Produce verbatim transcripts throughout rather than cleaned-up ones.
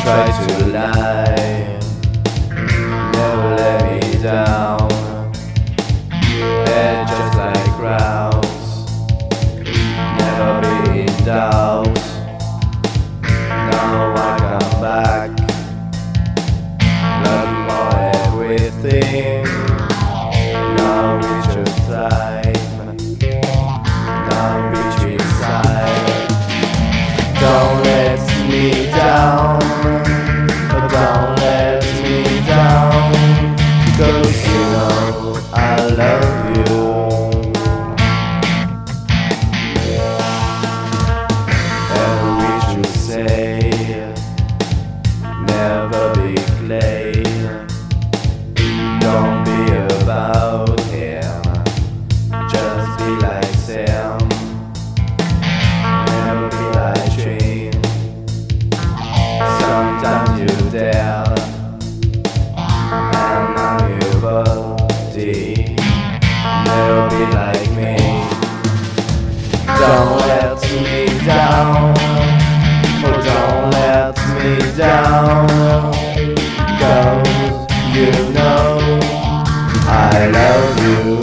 try to lie, never let me down. They're just like crowds, never be in doubt. Now I come back, love for everything. Now it's your time, now reach inside. Don't let me down, but don't let me down, 'cause you know I love you. And we should say, never be plain. Don't be about him, just be like Sam. Never be like Jane. Sometimes you dare, and I'm your body. Never be like me. Don't let me down, oh don't let me down, 'cause you know I love you.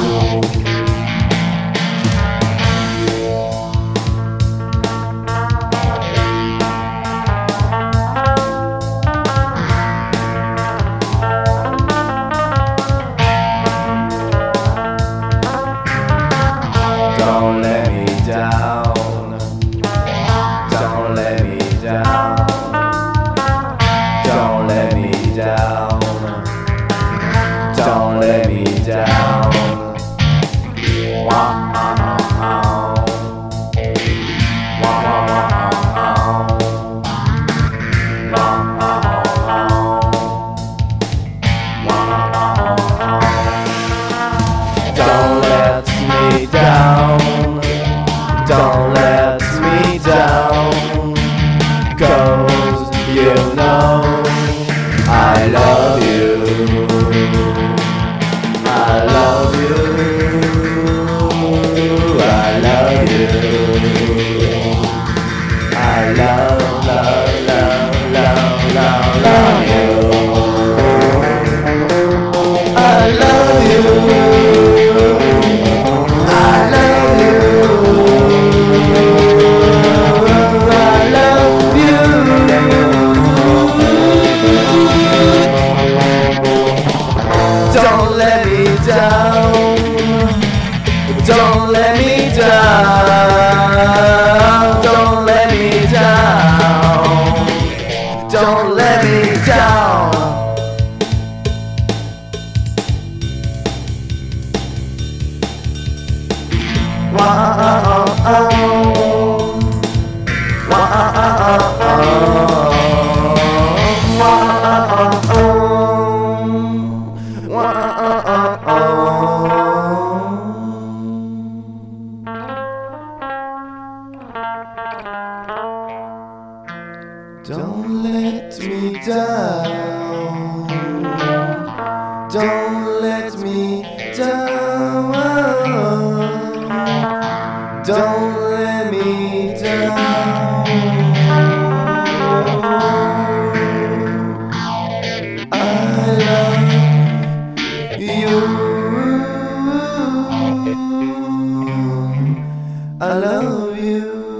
Don't let me down, don't let me down, don't let me down, don't let me down. Wah, ah, ah, ah. Wah, wah, wah, ah, ah. Wah, ah, ah, ah. Wah, ah, ah, ah. Don't let me down, don't let me down, 'cause you know I love you. I love you, I love you, I love, love, love, love, love, love you. I love you, I love you, I love you. Don't let me down, don't let me down, don't let me down, don't let me down. Wah, ah, ah, ah. Wah, ah, ah, ah, ah. Wah, ah, ah, ah. Wah, ah, ah, ah. Don't let me down, don't let me down, don't let me down. I love you, I love you.